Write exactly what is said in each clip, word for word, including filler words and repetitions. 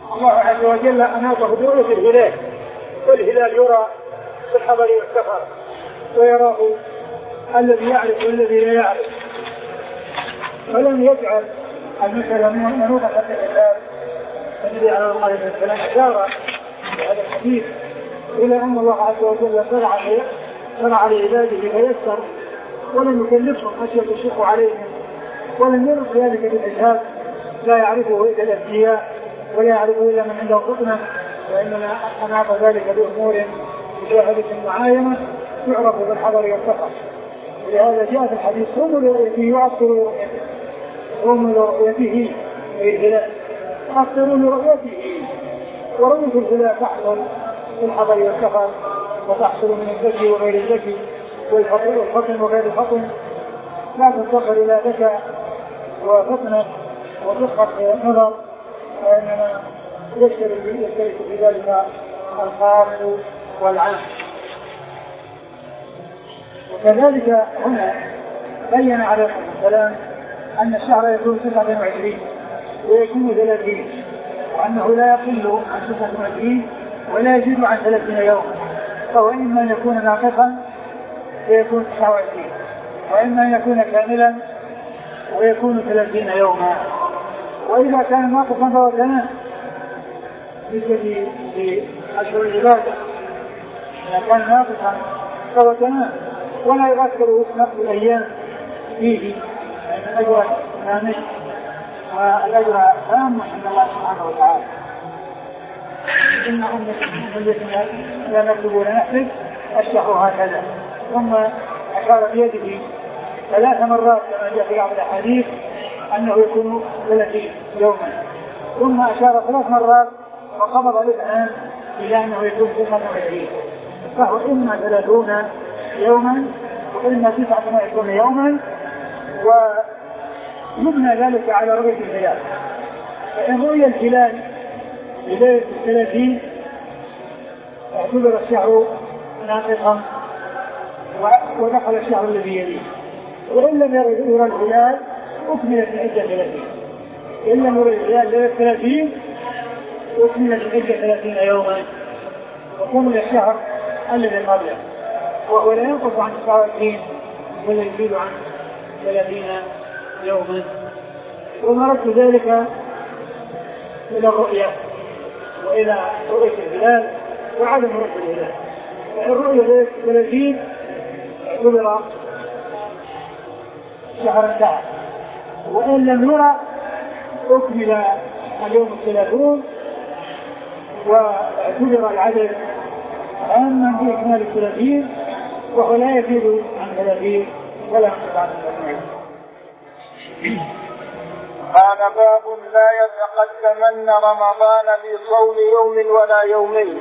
الله عز وجل أناطه برؤية الهلال، والهلال يرى في الحضر والسفر، ويراه الذي يعرف والذي لا يعرف، فلم يجعل المسألة منوطة حتى الهلال. النبي عليه الصلاة والسلام أشار بهذا الحديث إلى أن الله عز وجل شرع شرع لعباده فيسر، ولم يكلفهم أشياء تشق عليهم، ولم يرد ذلك بالإجهاد لا يعرفه إلا الأذكياء ولا يعرفه إلا من عنده فطنة، وإنما أناط ذلك بأمور مشاهدة معاينة تعرف بالحضر والسفر. ولهذا جاء في الحديث هم لرؤيته يعطروا رؤيته، هم لرؤيته الهلال يعطروا لرؤيته، ورؤية الهلال تحصل في الحضر والسفر، وتحصل من الذكي وغير الذكي، والفطن وغير الفطن، لا تنتقل إلى ذكاء وفطنة ودقة نظر، وإنما يشترك في ذلك الخاص والعام. وكذلك هنا بين عليه السلام أن الشهر يكون تسعة وعشرين ويكون ثلاثين، وأنه لا يقل عن تسعة وعشرين ولا يزيد عن ثلاثين يوما، فهو إما أن يكون ناقصا ويكون تسعة وعشرين، وإما أن يكون كاملا ويكون ثلاثين يوما. وإذا كان ناقصا فهو تمام بالنسبة لأشهر العبادة، إذا كان ناقصا فهو تمام ولا يؤثر نقص الأيام فيه، لأن الأجر كامل والأجر تام عند الله سبحانه وتعالى. إنهم لا نكتب ولا نحسب الشهر هكذا. ثم أشار بيده ثلاث مرات كما جاء في بعض الأحاديث أنه يكون ثلاثين يوما، ثم أشار ثلاث مرات وقبض الإبهام إلى أنه يكون تسعة وعشرين، فهو إما ثلاثون يوما وإما تسعة وعشرين يوما، ويبنى ذلك على رؤية الهلال. فإن رؤي الهلال بداية الثلاثين اعتبر الشهر ناقصا ودخل الشهر الذي يليه، وإن لم يرى الهلال أكملت العدة ثلاثين، إن لم يرى الهلال ليلة ثلاثين أكملت العدة ثلاثين يوما وكمل الشهر الذي قبله، وهو لا ينقص عن تسعة وعشرين ولا يزيد عن ثلاثين يوما. ومرت ذلك إلى الرؤية وإلى رؤية الهلال وعدم رؤية الهلال. الرؤية ليلة ثلاثين اعتبر شهر الدهر، وإن لم يرى أكمل اليوم الثلاثون واعتبر العدد عاما بإكمال الثلاثين، وهو لا يزيد عن ثلاثين ولا ينقص عن ثلاثين. قال باب لا يتقدمن رمضان بصوم يوم ولا يومين.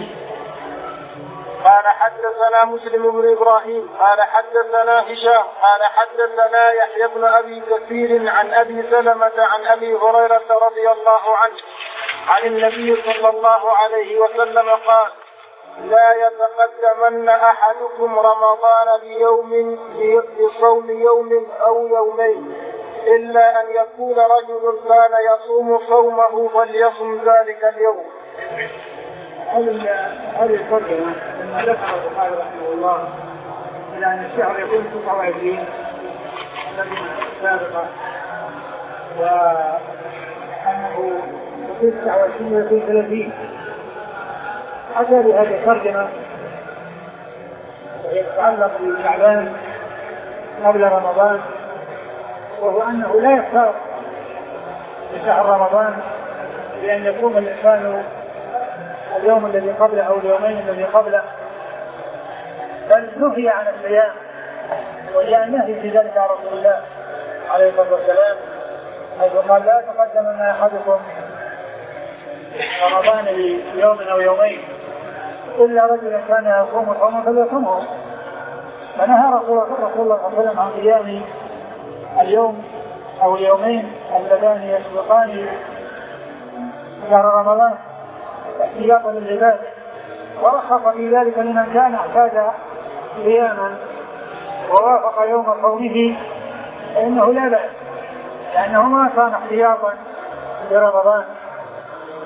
قال حدثنا مسلم بن إبراهيم قال حدثنا هشام قال حدثنا يحيى بن أبي كثير عن أبي سلمة عن أبي هريرة رضي الله عنه عن النبي صلى الله عليه وسلم قال لا يتقدمن أحدكم رمضان بيوم بصوم يوم أو يومين إلا أن يكون رجل كان يصوم صومه فليصم ذلك اليوم. هذه الترجمة لما ذكر البخاري رحمه الله إلى أن الشهر يكون تسعة وعشرين سابقا، وأنه يكون تسعة وعشرين ويكون ثلاثين، حتى بهذه الترجمة يتعلق بشعبان قبل رمضان، وهو أنه لا يختار بشهر رمضان بأن يقوم الإنسان اليوم الذي قبله أو اليومين الذي قبله، بل نهي عن الصيام، وجاء النهي في ذلك على رسول الله عليه الصلاة والسلام حيث قال لا يتقدمن أحدكم رمضان بيوم أو يومين إلا رجل كان يصوم صوما فليصومه، فنهى رسول الله صلى الله عليه وسلم عن قيام اليوم أو اليومين اللذان يسبقان شهر رمضان احتياطا للعباد، ورخص في ذلك لمن كان اعتاد قياما ووافق يوم صومه فإنه لا بأس، لأنه ما كان احتياطا لرمضان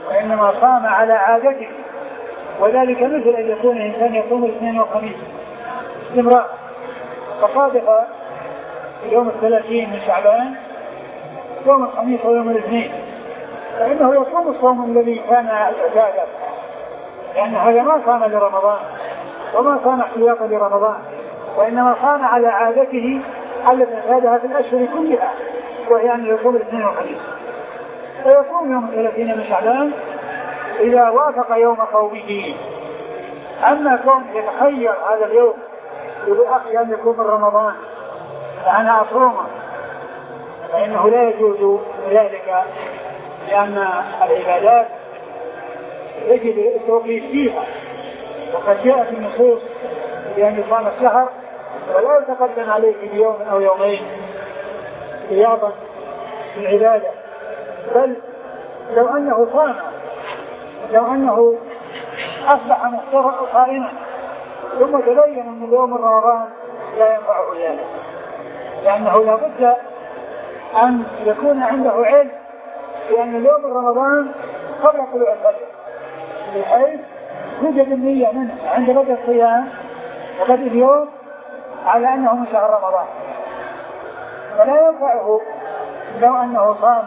وإنما صام على عادته، وذلك مثل أن يكون الإنسان يصوم الاثنين والخميس استمرار، فصادف يوم الثلاثين من شعبان يوم الخميس ويوم الاثنين، فإنه يصوم الصوم الذي كان اعتاده، لأن هذا ما صام لرمضان وما صام احتياطا لرمضان، وإنما صام على عادته التي اعتادها في الأشهر كلها، وهي أن يصوم الاثنين والخميس، فيصوم يوم الثلاثين من شعبان إذا وافق يوم صومه. أما كون يتخير هذا اليوم يقول أخي أن يكون من رمضان فأنا أصومه، فإنه لا يجوز ذلك، لأن العبادات يجب التوقيت فيها، وقد جاءت النصوص بأن يصام الشهر ولا يتقدم عليه بيوم أو يومين رياضا في العبادة، بل لو أنه صام لو أنه أصبح مفطرا صائما ثم تبين أن اليوم رمضان لا ينفعه ذلك، لأنه لا بد أن يكون عنده علم بأن اليوم رمضان قبل طلوع الفجر، بحيث توجد النية منه عند بدء الصيام وبدء اليوم على أنه من شهر رمضان، فلا ينفعه لو أنه صام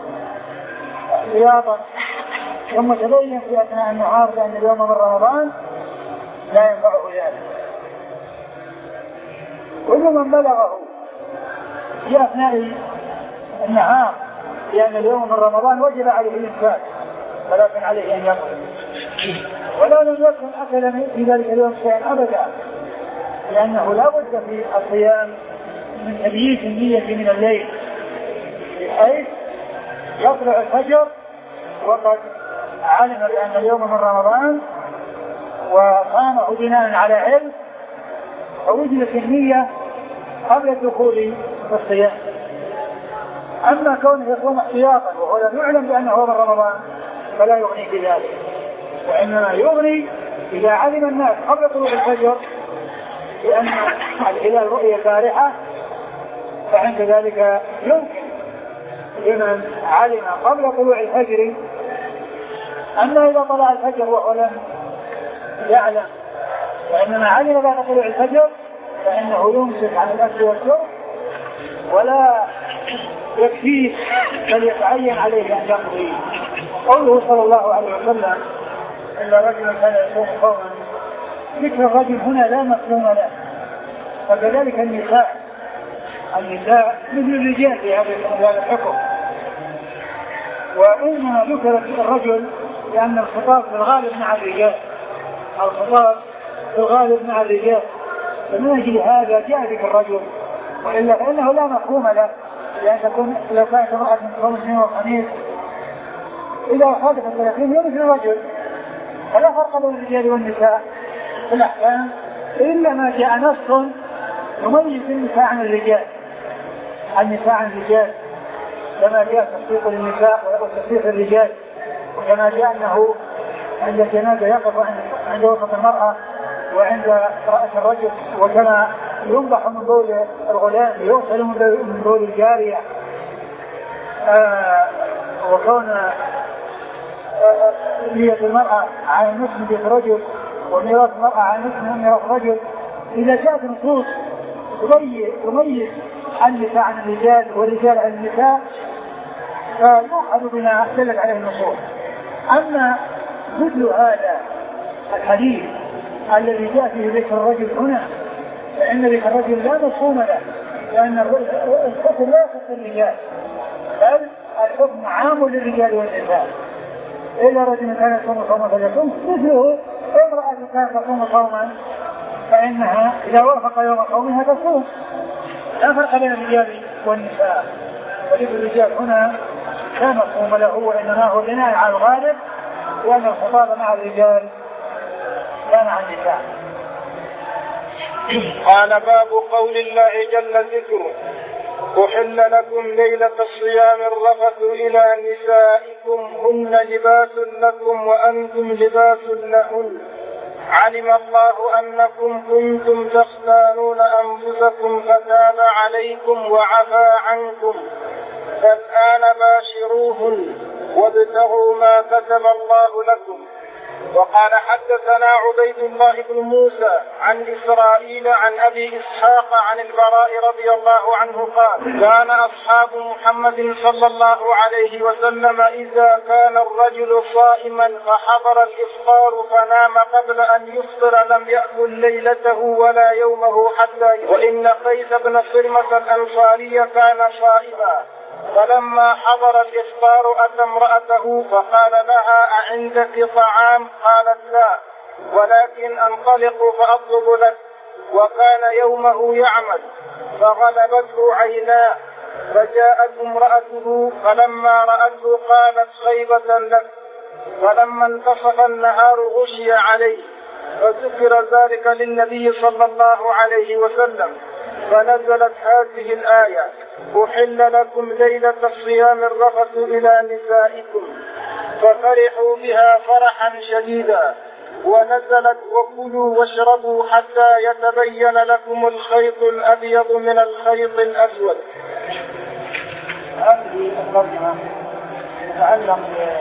رياضا ثم تبين في أثناء النهار بأن اليوم من رمضان لا ينفعه ذلك. كل من بلغه في أثناء النهار لأن اليوم من رمضان وجب عليه الإمساك، ولكن عليه أن يقضي، ولو لم يكن أكل في ذلك اليوم شيئا أبدا، لأنه لا بد في الصيام من تبييت النية من الليل، بحيث يطلع الفجر وقد علم بأن اليوم من رمضان وقامه بناء على علم، فوجدت النية قبل الدخول في الصيام. أما كونه يصوم احتياطا وهو لم يعلم بأنه من رمضان فلا يغني بذلك، وإنما يغني إذا علم الناس قبل طلوع الفجر بأن الهلال رؤية بارحة، فعند ذلك يمكن لمن علم قبل طلوع الفجر. أما إذا طلع الفجر وهو لم يعلم وإنما علم بعد طلوع الفجر فإنه يمسك عن الأكل والشرب ولا يكفيه، بل يتعين عليه أن يقضي. قوله صلى الله عليه وسلم إلا رجل كان يصوم قوما، ذكر الرجل هنا لا مفهوم له، فكذلك النساء النساء مثل الرجال في هذا الحكم، وإنما ذكر الرجل لأن الخطاب في الغالب مع الرجال، الخطاب في الغالب مع الرجال، فمن أجل هذا جاء ذكر الرجل، وإلا فإنه لا مفهوم له، لأن تكون لو كانت امرأة من صوم الاثنين والخميس إذا خالف الثلاثين يوم مثل الرجل، فلا فرق بين الرجال والنساء في الأحكام، إلا ما جاء نص يميز النساء عن الرجال النساء عن الرجال، كما جاء تصديق للنساء وتصديق الرجال، وكما جاء أنه عند الجنازة يقف عند وسط المرأة وعند رأس الرجل، وكما ينضح من بول الغلام يغسل من بول الجارية، آه وكون نية المرأة على نصف نية الرجل وميراث المرأة على نصف ميراث الرجل. إذا جاءت نصوص تميز النساء عن الرجال والرجال عن النساء فيؤخذ بما دلت عليه النصوص. أما مثل هذا الحديث الذي جاء فيه ذكر الرجل هنا فإن ذكر الرجل لا مفهوم له، لأن الحكم لا يخص الرجال بل الحكم عام للرجال والنساء. إلا رجل كان يصوم صوما فليصوم، مثله امرأة كانت تصوم صوما فإنها إذا وافق يوم صومها تصوم، لا فرق بين الرجال والنساء. ولكن الرجال هنا لا مفهوم له، وإنما هو بناء على الغالب، لأن الخطاب مع الرجال لا مع النساء. قال باب قول الله جل ذكره أحل لكم ليلة الصيام الرفث إلى نسائكم هن لباس لكم وأنتم لباس لهن علم الله أنكم كنتم تختانون أنفسكم فتاب عليكم وعفى عنكم فالآن باشروهن وابتغوا ما كتب الله لكم. وقال حدثنا عبيد الله بن موسى عن إسرائيل عن أبي إسحاق عن البراء رضي الله عنه قال كان أصحاب محمد صلى الله عليه وسلم إذا كان الرجل صائما فحضر الإفطار فنام قبل أن يفطر لم يأكل ليلته ولا يومه حتى. وإن قيس بن صرمة الأنصاري كان صائما فلما حضر الإفطار أتى امرأته فقال لها أعندك طعام؟ قالت لا، ولكن أنطلق فأطلب لك. وكان يومه يعمل فغلبته عيناه فجاءت امرأته فلما رأته قالت خيبة لك. فلما انتصف النهار غشي عليه فذكر ذلك للنبي صلى الله عليه وسلم فنزلت هذه الآية أحل لكم ليلة الصيام الرفث إلى نسائكم ففرحوا بها فرحا شديدا. ونزلت وكلوا واشربوا حتى يتبين لكم الخيط الأبيض من الخيط الأسود. هذه الترجمة تتعلق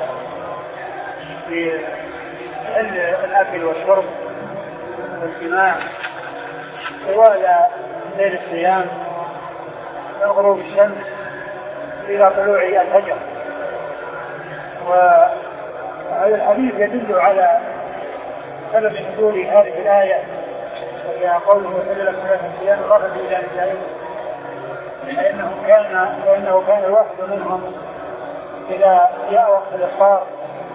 بالأكل والشرب والجماع طوال ليل الصيام من غروب الشمس إلى طلوع الفجر. وهذا الحديث يدل على سبب نزول هذه الآية وهي قوله وحل لكم ليلة الصيام الرفث إلى نسائكم، فإنه كان فإنه كان الواحد منهم إذا جاء وقت الإفطار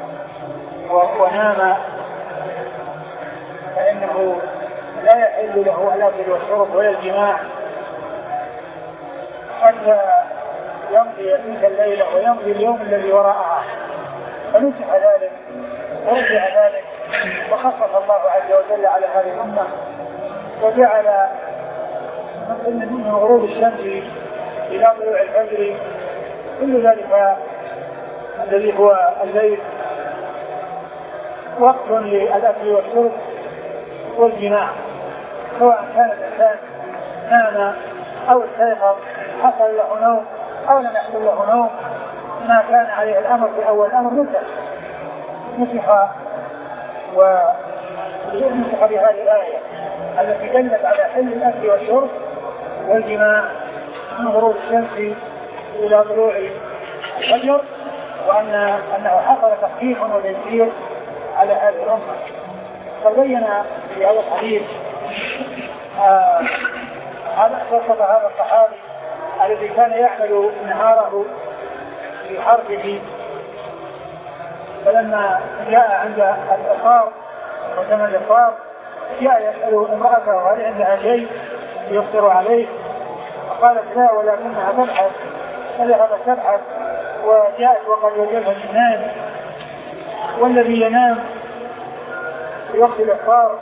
ونام فإنه لا يحل له الأكل والشرب ولا الجماع حتى يمضي تلك الليلة ويمضي اليوم الذي وراءها. فنسح ذلك ورجع ذلك وخفف الله عز وجل على هذه الأمة وجعل من غروب الشمس إلى طلوع الفجر كل ذلك الذي هو الليل وقت للأكل والشرب والجماع، سواء كان الإنسان نام أو استيقظ حصل له نوم أو لم يحصل له نوم، ما كان عليه الأمر في أول الأمر نسخ نسخ ونسخ بهذه الآية التي دلت على حل الأكل والشرب والجماع من غروب الشمس إلى طلوع الفجر، وأن أنه حصل تخفيف وتيسير على هذه الأمة. فبين في هذا الحديث هذا قصة هذا الصحابي الذي كان يعمل نهاره في حربه، فلما جاء عند الإفطار وتم الإفطار جاء يسأل امرأته هل عندها شيء يفطر عليه؟ فقالت لا ولكنها تبحث، فذهبت تبحث وجاءت وقد وجدها النام، والذي ينام في وقت الإفطار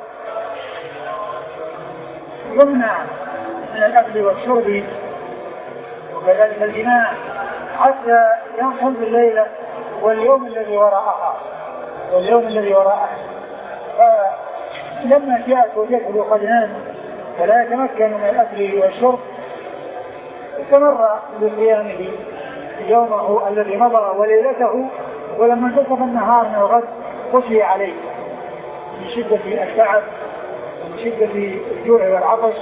يمنع من الأكل والشرب وكذلك الجماع حتى ينفذ الليلة واليوم الذي وراءها واليوم الذي وراءها. فلما جاءت وجدته قد نام فلا يتمكن من الأكل والشرب استمر بصيامه يومه الذي مضى وليلته، ولما انتصف النهار من الغد خشي عليه من شدة التعب ومن شدة الجوع والعطش،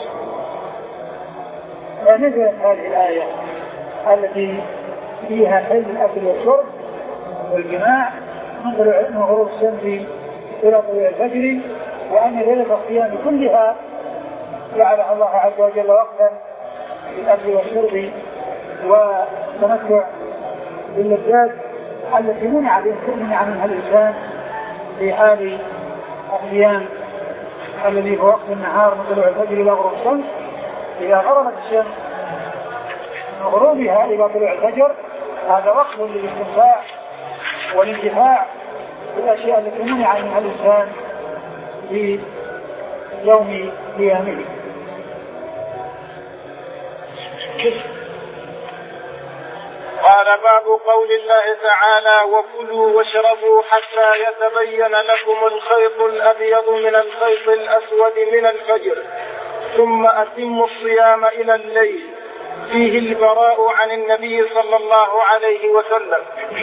فنزلت هذه الآية التي فيها حل الأكل والشرب والجماع من غروب الشمس إلى طلوع الفجر، وأن ليلة الصيام كلها جعلها الله عز وجل وقتا للأكل والشرب والتمتع باللذات التي منع منها الإنسان في حال الصيام الذي هو وقت النهار من طلوع الفجر إلى غروب الشمس. إذا غربت الشمس من غروبها إلى طلوع الفجر هذا وقت للاستمتاع والانتفاع بالأشياء التي منع منها الإنسان في يوم قيامه. قال باب قول الله تعالى وكلوا واشربوا حتى يتبين لكم الخيط الأبيض من الخيط الأسود من الفجر ثم أتموا الصيام إلى الليل فيه البراء عن النبي صلى الله عليه وسلم.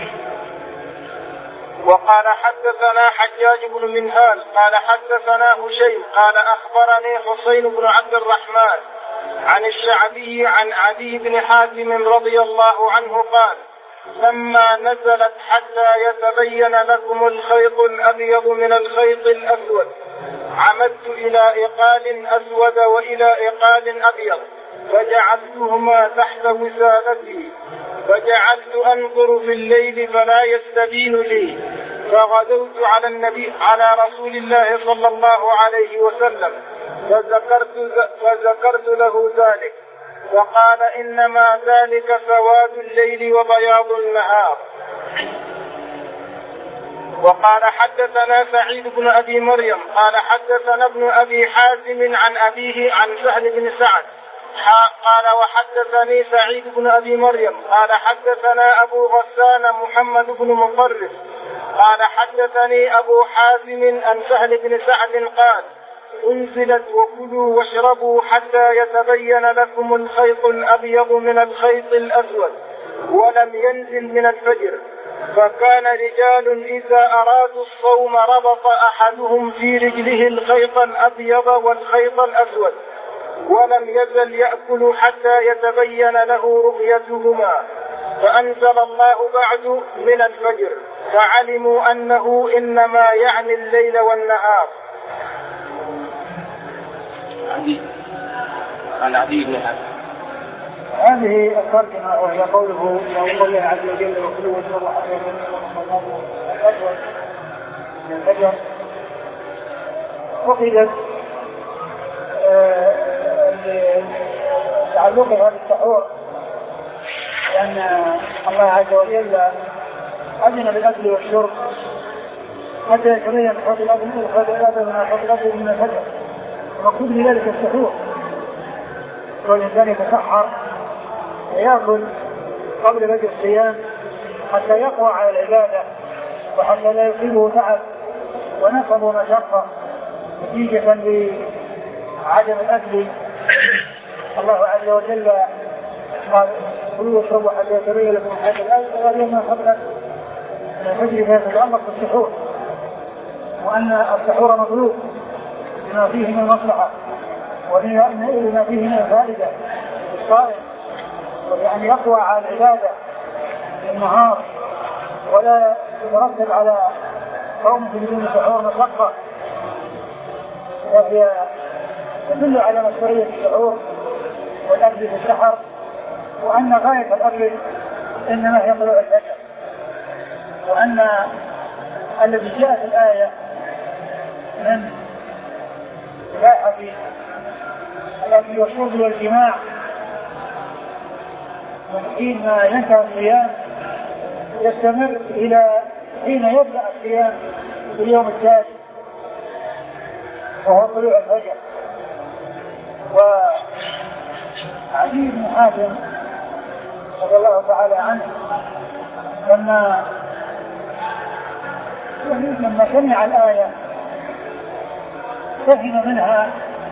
وقال حدثنا حجاج بن منهال قال حدثنا هشيم قال أخبرني حسين بن عبد الرحمن عن الشعبي عن عدي بن حاتم رضي الله عنه قال لما نزلت حتى يتبين لكم الخيط الأبيض من الخيط الأسود عمدت إلى إقال أسود وإلى إقال أبيض فجعلتهما تحت وسادتي فجعلت أنظر في الليل فلا يستبين لي فغدوت على النبي على رسول الله صلى الله عليه وسلم فذكرت, فذكرت له ذلك وقال إنما ذلك سواد الليل وبياض النهار. وقال حدثنا سعيد بن أبي مريم قال حدثنا ابن أبي حازم عن أبيه عن سهل بن سعد قال وحدثني سعيد بن أبي مريم قال حدثنا أبو غسان محمد بن مطرف قال حدثني أبو حازم عن سهل بن سعد قال انزلت وكلوا واشربوا حتى يتبين لكم الخيط الأبيض من الخيط الأسود ولم ينزل من الفجر فكان رجال إذا أرادوا الصوم ربط أحدهم في رجله الخيط الأبيض والخيط الأسود ولم يزل يأكل حتى يتبين له رؤيتهما فأنزل الله بعد من الفجر فعلموا أنه إنما يعني الليل والنهار. عن عدي بن حاتم. هذه الترجمة وهي قوله قوله عز وجل وكلوا واشربوا حتى من الفجر أخذت تعلقها بالسحور لأن الله عز وجل أذن بالأكل والشرب حتى يتبين حوض الأرض من حوض الأرض من الفجر ومقصود بذلك السحور والإنسان يتسحر ويأكل قبل بدء الصيام حتى يقوى على العبادة وحتى لا يصيبه تعب ونصب ومشقة نتيجة لعدم الأكل. الله عز وجل قال كلوا واشربوا حتى يتبين لكم الخيط الأبيض من الخيط الأسود من الفجر فيتعلق بالسحور وأن السحور مطلوب لما فيه من المصلحة ولما فيه من الفائدة للصائم ويعني يقوى على العبادة في النهار ولا يترتب على قوم بدون سحور مشقة وهي تدل على مشروعية السحور والأكل في السحر وأن غاية الأكل إنما هي طلوع الفجر وأن الذي جاء في الآية من إباحة الأكل والشرب والجماع من حين ما ينتهي الصيام يستمر إلى حين يبدأ الصيام في اليوم التالي وهو طلوع الفجر. وعدي بن حاتم رضي الله تعالى عنه لما لما سمع الآية فهم منها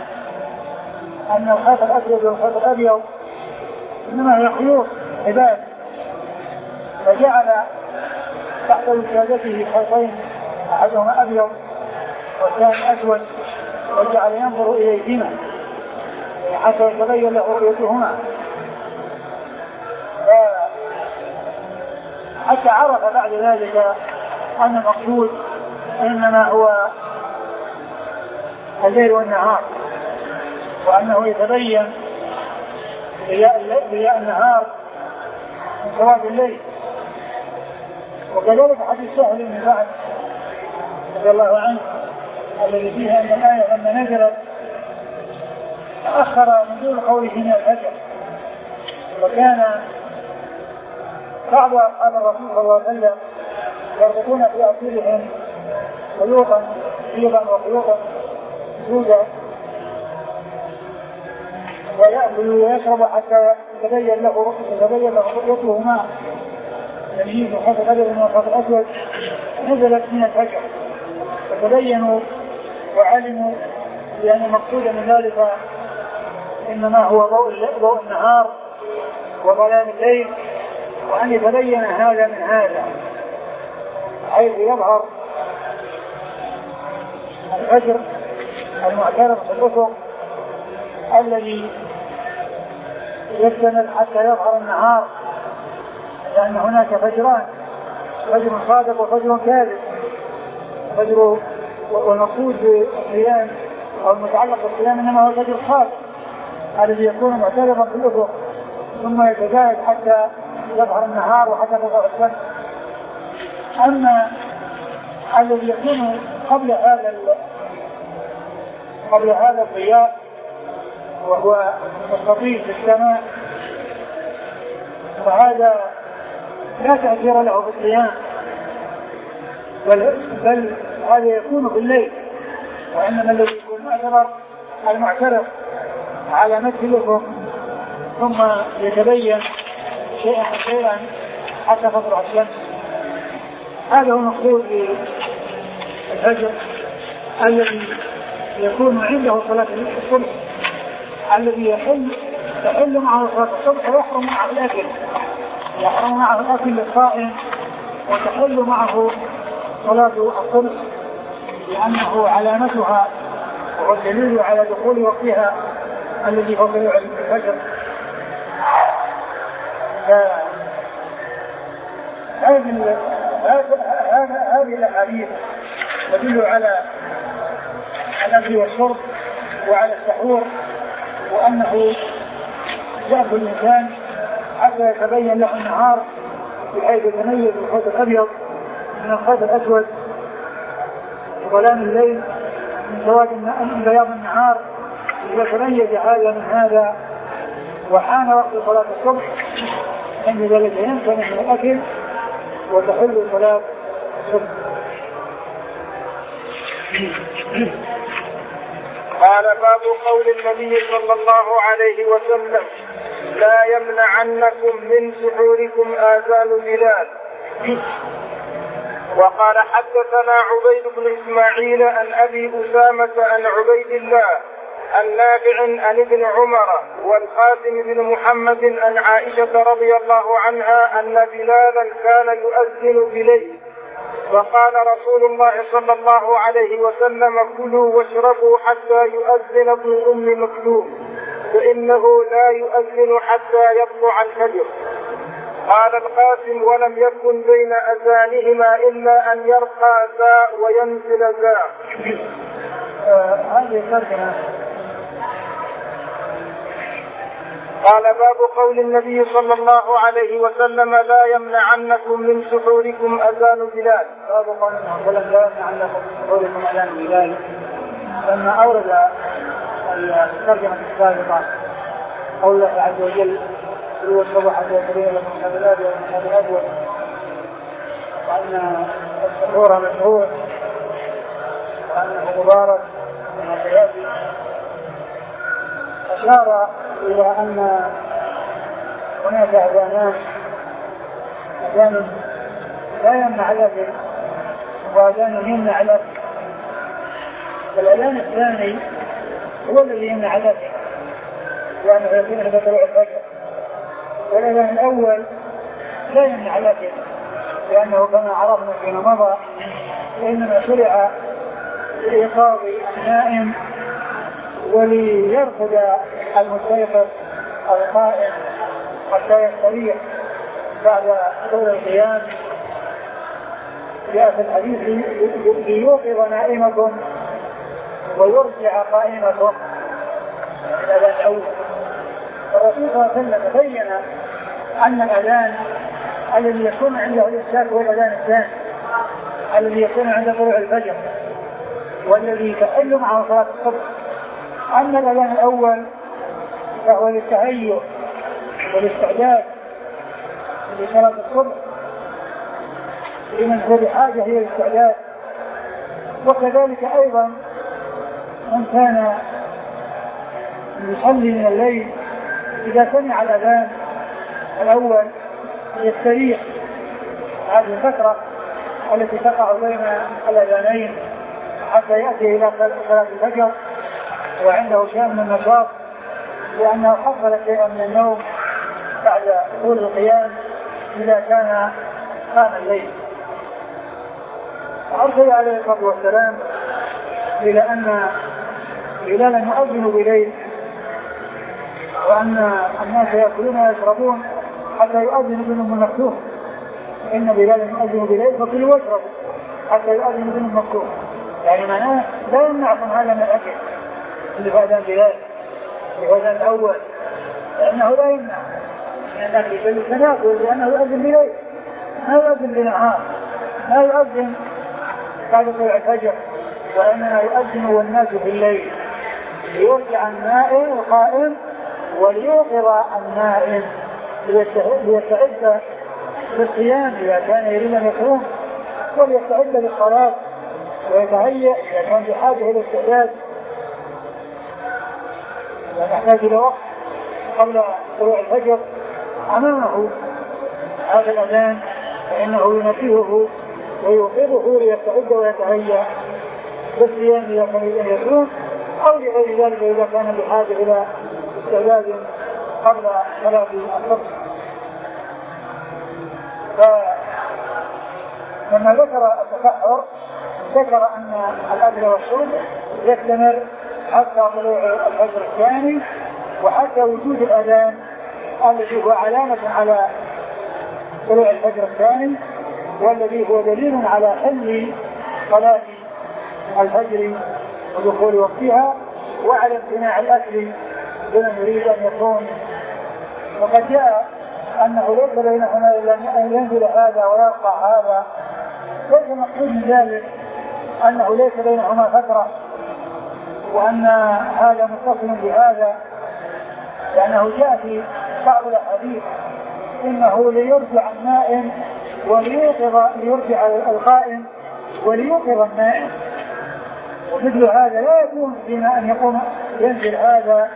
أن الخيط الأسود والخيط الأبيض إنما هي خيوط عباد فجعل تحت وسادته خيطين أحدهما أبيض والثاني أسود وجعل ينظر إليهما حتى يتبين له رؤيتهما حتى عرف بعد ذلك أن المقصود إنما هو الليل والنهار وأنه يتبين ضياء النهار من سواد الليل. وكذلك حديث سهل بن سعد رضي الله عنه الذي فيها أن الآية لما نزلت تأخر من دون قوله من الفجر وكان بعض أصحاب الرسول صلى الله عليه وسلم يربطون في أصولهم خيوطا بيضا وخيوطا سودا ويأكل ويشرب حتى يتبين له يتبين له رؤيتهما يميز الخط الأبيض من الخط الأسود نزلت من الفجر فتبينوا وعلموا بأن المقصود من ذلك إنما هو ضوء ضوء النهار وظلام الليل، وأن يتبين هذا من هذا، حيث يظهر الفجر المعترف بالأفق الذي يستمر حتى يظهر النهار، لأن هناك فجران، فجر صادق وفجر كاذب. فجر والمقصود بالصيام أو المتعلق بالصيام إنما هو الفجر الصادق الذي يكون معترفا بالأفق ثم يتزايد حتى يظهر النهار وحتى تظهر الشمس. أما الذي يكون قبل هذا قبل هذا الضياء وهو مستطيل في السماء، فهذا لا تأثير له في الصيام، بل, بل هذا يكون في الليل. وإنما الذي يكون معتبر المعترف على مد الأفق ثم يتبين شيئا شيئا حتى تطلع الشمس. هذا هو المقصود بالفجر الذي يكون عنده صلاة الصبح، الذي يحل يحل معه صلاة الصبح ويحرم معه الأكل، يحرم معه الأكل للصائم وتحل معه صلاة الصبح، لأنه علامتها والدليل على دخول وقتها الذي هو طلوع الفجر. هذه هذه الأحاديث تدل على الأكل والشرب وعلى السحور، وأنه يأكل الإنسان حتى يتبين له النهار بحيث يتميز الخيط الأبيض من الخيط الأسود، وظلام الليل من سواد من بياض النهار، يتميز هذا من هذا. وحان وقت صلاة الصبح عند ذلك يمكن من الأكل وتحل صلاة الصبح. قال باب قول النبي صلى الله عليه وسلم لا يمنعنكم من سحوركم آذان بلال. وقال حدثنا عبيد بن إسماعيل عن أبي أسامة عن عبيد الله النافع عن ابن عمر والقاسم بن محمد عن عائشة رضي الله عنها أن بلالا كان يؤذن بليل، وقال رسول الله صلى الله عليه وسلم كلوا واشربوا حتى يؤذن ابن أم مكتوم، فإنه لا يؤذن حتى يطلع الفجر. قال القاسم ولم يكن بين أذانهما إلا أن يرقى ذا وينزل ذا. هذه ترجمة. قال باب قول النبي صلى الله عليه وسلم لا يمنعنكم من سحوركم أذان بلال. باب قول النبي لا يمنعنكم من سحوركم أذان بلال، لما أورد الترجمة السابقة قول الله عز وجل هو الصبح حتى يتبين لكم هذا الأبيض ومن هذا الأسود، وأن السحور مشهور وأنه مبارك من الحياتي، أشار إلى أن هناك أذانان، أذان لا يمنع الأكل وأذان يمنع الأكل. الأذان الثاني هو الذي يمنع الأكل لأنه يكون عند طلوع الفجر، والأذان الأول لا يمنع الأكل لأنه كما عرفنا فيما مضى إنما شرع لإيقاظ النائم وليرقد المستيقظ القائم حتى يستريح بعد طول القيام. جاء في الحديث ليوقظ نائمكم ويرجع قائمكم. الأذان الأول الرسول صلى الله عليه وسلم بين أن الأذان الذي يكون عنده الإمساك هو الأذان الثاني الذي يكون عند طلوع الفجر والذي تحل معه صلاة الصبح. أما الأذان الأول فهو للتهيؤ والاستعداد لصلاة الصبح لمن هو بحاجة هي الاستعداد. وكذلك أيضا من كان يصلي من الليل إذا سمع الأذان الأول يستريح هذه الفترة التي تقع بين الأذانين حتى يأتي إلى صلاة الفجر وعنده شيء من النشاط، لأنه حصل شيئا من النوم بعد طول القيام إذا كان قام الليل. أرسل عليه الصلاة والسلام إلى أن بلالا يؤذن بليل وأن الناس يأكلون ويشربون حتى يؤذن بهم المفتوح. إن بلالا يؤذن بليل فكلوا واشربوا حتى يؤذن بهم المفتوح. يعني معناه لا يمنعكم هذا من الأكل اللي في أذان بلال اللي في أذان الأول، لأنه لا يمنع من الأكل بل التناكل لأنه يؤذن بليل ما يؤذن بنهار، لا يؤذن بعد طلوع الفجر، وإنما يؤذن والناس في الليل ليرجع النائم القائم وليوقظ النائم ليستعد للصيام إذا كان يريد أن يصوم، وليستعد للصلاة ويتهيأ إذا كان بحاجة إلى الاستعداد ويحتاج إلى وقت قبل طلوع الفجر أمامه هذا الأذان فإنه ينبهه ويوقظه ليستعد ويتهيأ بالصيام إذا كان يريد أن يصوم، أو لغير ذلك إذا كان بحاجة إلى استعداد قبل صلاة الصبح. فلما ذكر التسحر ذكر أن الأكل والشرب يستمر حتى طلوع الفجر الثاني وحتى وجود الأذان الذي هو علامة على طلوع الفجر الثاني والذي هو دليل على حل صلاة الفجر ودخول وقتها وعلى امتناع الأكل بمن يريد أن يكون. وقد جاء أنه ليس بينهما إلا أن ينزل هذا ويرقى هذا، ليس مقصود من ذلك أنه ليس بينهما فترة وأن هذا متصل بهذا، لأنه جاء في بعض الأحاديث إنه ليرجع النائم وليوقظ ليرجع القائم وليوقظ النائم، ومثل هذا لا يكون فيما أن يقوم ينزل هذا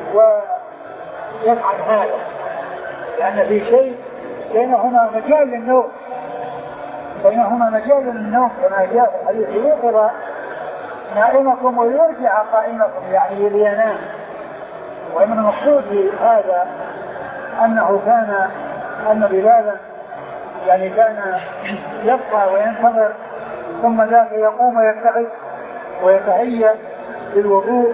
ويفعل هذا، لأن في شيء بينهما مجال للنوم بينهما مجال للنوم كما جاء في الحديث ليوقظ نائمكم ويرجع قائمكم يعني لينام. ومن المقصود بهذا أنه كان أن بلالا يعني كان يبقى وينتظر ثم ذاك يقوم ويرتعد ويتهيأ للوضوء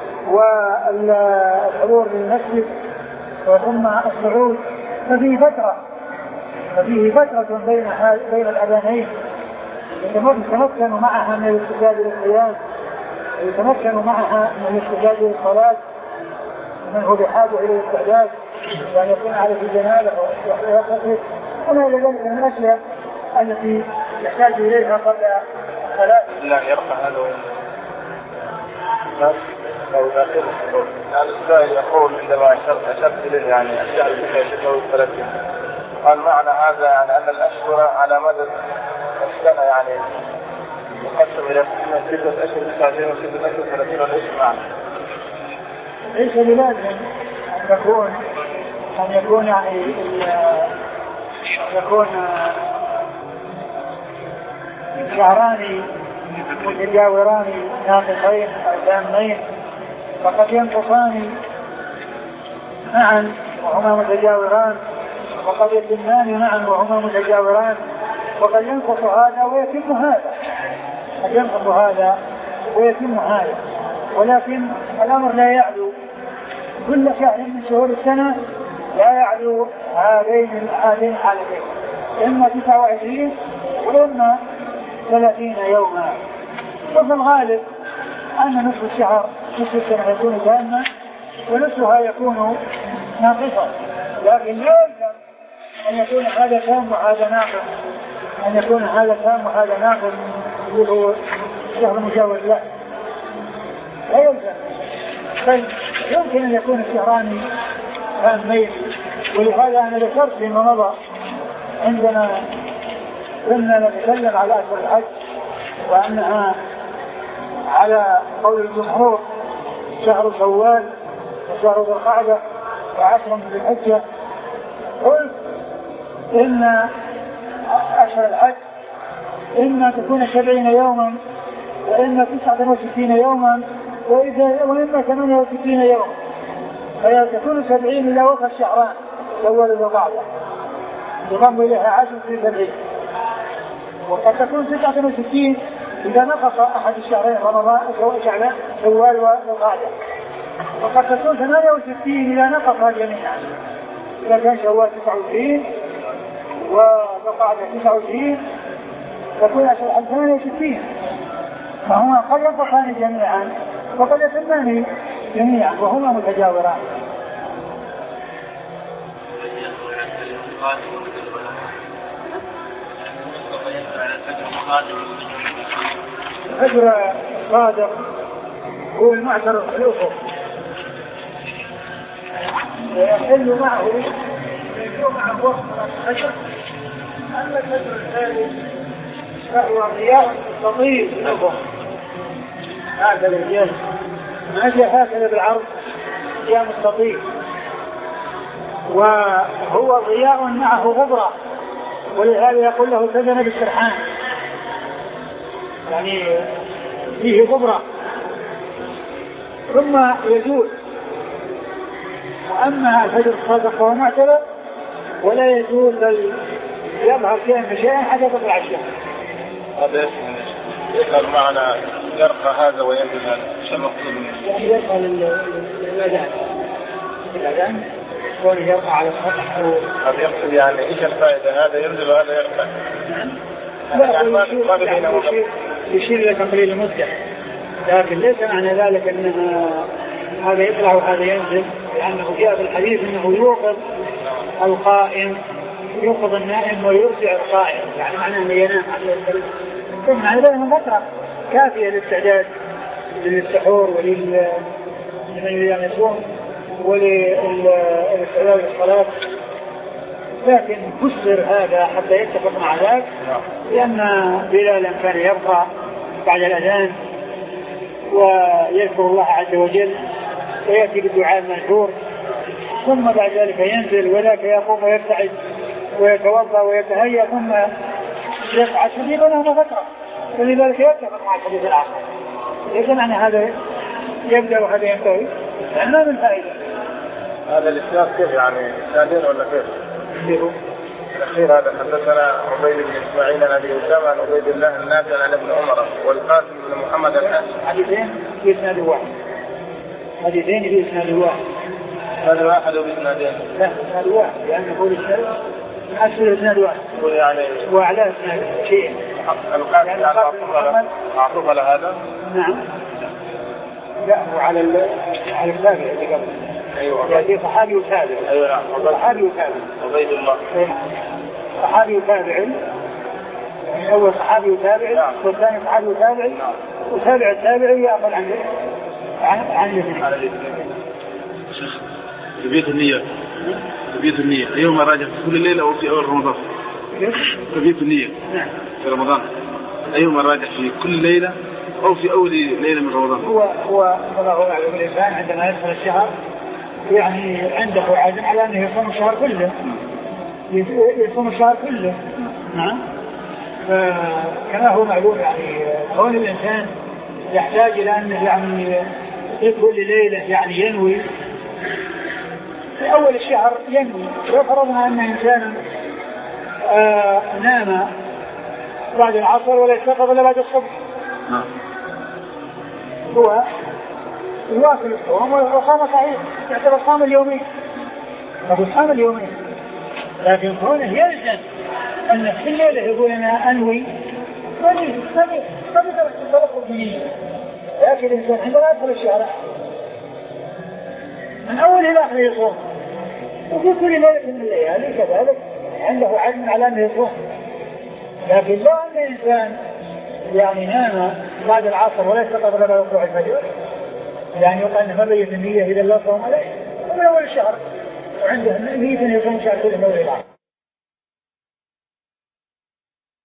والحضور للمسجد ثم الصعود، ففيه فترة ففيه فترة بين بين الأذانين يتمكن معها من الاستعداد للقيام ويتمكن معها من الاستعداد للصلاة من هو بحاجة إلى الاستعداد وأن يكون على في جنابه ويخفف وما إلى ذلك من الأشياء التي يحتاج إليها قبل الصلاة. لا يرفع هذا لو داخل السائل يقول عندما أشرت إليه يعني الشهر بكيفية الثلاثين قال معنى هذا يعني أن الأشهر على مدى السنة يعني يقسم إلى ستة أشهر تسعين وستة أشهر ثلاثين وليس معنى ليس بلازم أن يكون أن يكون يعني يكون شهران متجاوران ناقصين أو تامين، فقد ينقصان معا وهما متجاوران وقد يتمان معا وهما متجاوران وقد ينقص هذا ويتم هذا قد ينقص هذا ويتم هذا، ولكن الأمر لا يعلو كل شهر من شهور السنة لا يعلو هذين هذين الحالتين إما تسعة وعشرين وإما ثلاثين يوما. وفي الغالب أن نصف الشهر نصف السنة يكون تاما ونصفها يكون ناقصا، لكن لا يلزم أن يكون هذا تام وهذا ناقص أن يكون هذا تام وهذا ناقص وهو شهر مجاور له لا يلزم. طيب يمكن أن يكون الشهران تامين، ولهذا أنا ذكرت فيما مضى عندنا كنا نتكلم على أشهر الحج وأنها على قول الجمهور شهر شوال وشهر ذي القعدة وعشر من ذي الحجة. قلت إن أشهر الحج إما تكون سبعين يوما وإما تسعة وستين يوما وإما ثمانية وستين يوما، فهي تكون سبعين إلى وفى الشهران شوال ذو القعدة يضم إليها عشر في سبعين، وقد تكون تسعة وستين إذا نقص أحد الشهرين رمضان شعبان شوال وذو القعدة، وقد تكون ثمانية وستين إذا نقص جميعا، إذا كان شوال تسعة وعشرين وذو القعدة تسعة وعشرين تكون عشر ثمانية وستين، فهما قد ينقصان جميعا وقد يتمان جميعا وهما متجاوران. الفجر الصادق هو المعترف بالأفق ويحل معه ويكون معه وقت الفجر. أما الفجر الثالث فهو ضياء لطيف بالأفق هكذا الجهاز ما جاء هكذا بالعرض، ضياء مستطيل وهو ضياء معه غبرة، ولهذا يقول له سجن بالسرحان، يعني فيه غبرة ثم يزول. وأما الفجر الصادق فهو معترف ولا يزول بل يظهر شيئا بشيئا حتى تطلع الشمس. هذا يسأل معنا يرقى هذا وينزل هذا شو المقصود منه؟ يعني يسأل الأذان الأذان كونه يرقى على السطح. هذا يقصد يعني إيش الفائدة؟ هذا ينزل وهذا يرقى. لا يشير, يشير إلى تقليل المدة، لكن ليس معنى ذلك أن هذا يطلع وهذا ينزل، لأنه جاء في الحديث أنه يوقظ القائم يوقظ النائم ويرجع القائم، يعني معناه أنه ينام ثم معنى ذلك من فترة كافية للاستعداد للسحور ولل لمن يصوم وللاستعداد للصلاة. لكن فسر هذا حتى يتفق مع ذلك، لأن بلالا كان يبقى بعد الأذان ويذكر الله عز وجل ويأتي بالدعاء المنشور، ثم بعد ذلك ينزل وذاك يقوم ويرتعد ويتوضأ ويتهيأ ثم يفعل سبيل له فترة، فلذلك يتفق مع الحديث الآخر. ليس معنى هذا يبدأ وهذا ينتهي، لأن ما من فائدة. هذا الإسناد كيف يعني إسنادين ولا كيف؟ الأخير هذا حدثنا عبيد بن إسماعيل عن أبي أسامة عن عبيد الله النافع عن ابن عمر والقاسم بن محمد الحسن. حديثين في إسناد واحد. حديثين في إسناد واحد. هذا واحد وبإسنادين. لا إسناد واحد، لأنه يقول الإسناد أسفل إسناد واحد. يعني وأعلى إسناد شيء. القاسم يعني معطوف على هذا. نعم. لا هو على ال على التابع اللي قبل. أيوة. يعني صحابي وتابع. أيوة. صحابي وتابع. عبيد الله. صحابي وتابع. أول صحابي وتابع، والثاني صحابي وتابع، وتابع التابع يأخذ عن عن عن الاثنين. شيخ تبيت النية تبيت النية أيهما راجع في كل ليلة أو في أول رمضان؟ تبيت النية نعم في رمضان أيهما راجع في كل ليلة أو في أول ليلة من رمضان؟ هو هو هو معلوم الإنسان عندما يدخل الشهر يعني عنده عزم على أنه يصوم الشهر كله، يصوم الشهر كله. نعم. فكما هو معلوم يعني كون الإنسان يحتاج إلى أنه يعني في كل ليلة يعني ينوي في أول الشهر ينوي. لو فرضنا أن إنسانا آه نام بعد العصر ولا يستيقظ إلا بعد الصبح، هو يواصل الصوم وصام صحيح يعتبر صام اليومين، فهو صام اليومين. لكن كونه يلزم أن في الليلة يقول أنا أنوي ما يقدر يتطلق بنية، لكن الإنسان عندما يدخل الشهر من أول إلى آخر يصوم، وفي كل ليلة من الليالي كذلك عنده عزم على أنه يصوم. لكن لو أن الإنسان يعني نام بعد العصر ولا يستيقظ إلا بعد طلوع الفجر، يعني يقال أنه ما بين النية إذا لا صوم عليه ومن أول الشهر، وعنده نية أن يصوم الشهر كله من أول إلى آخر.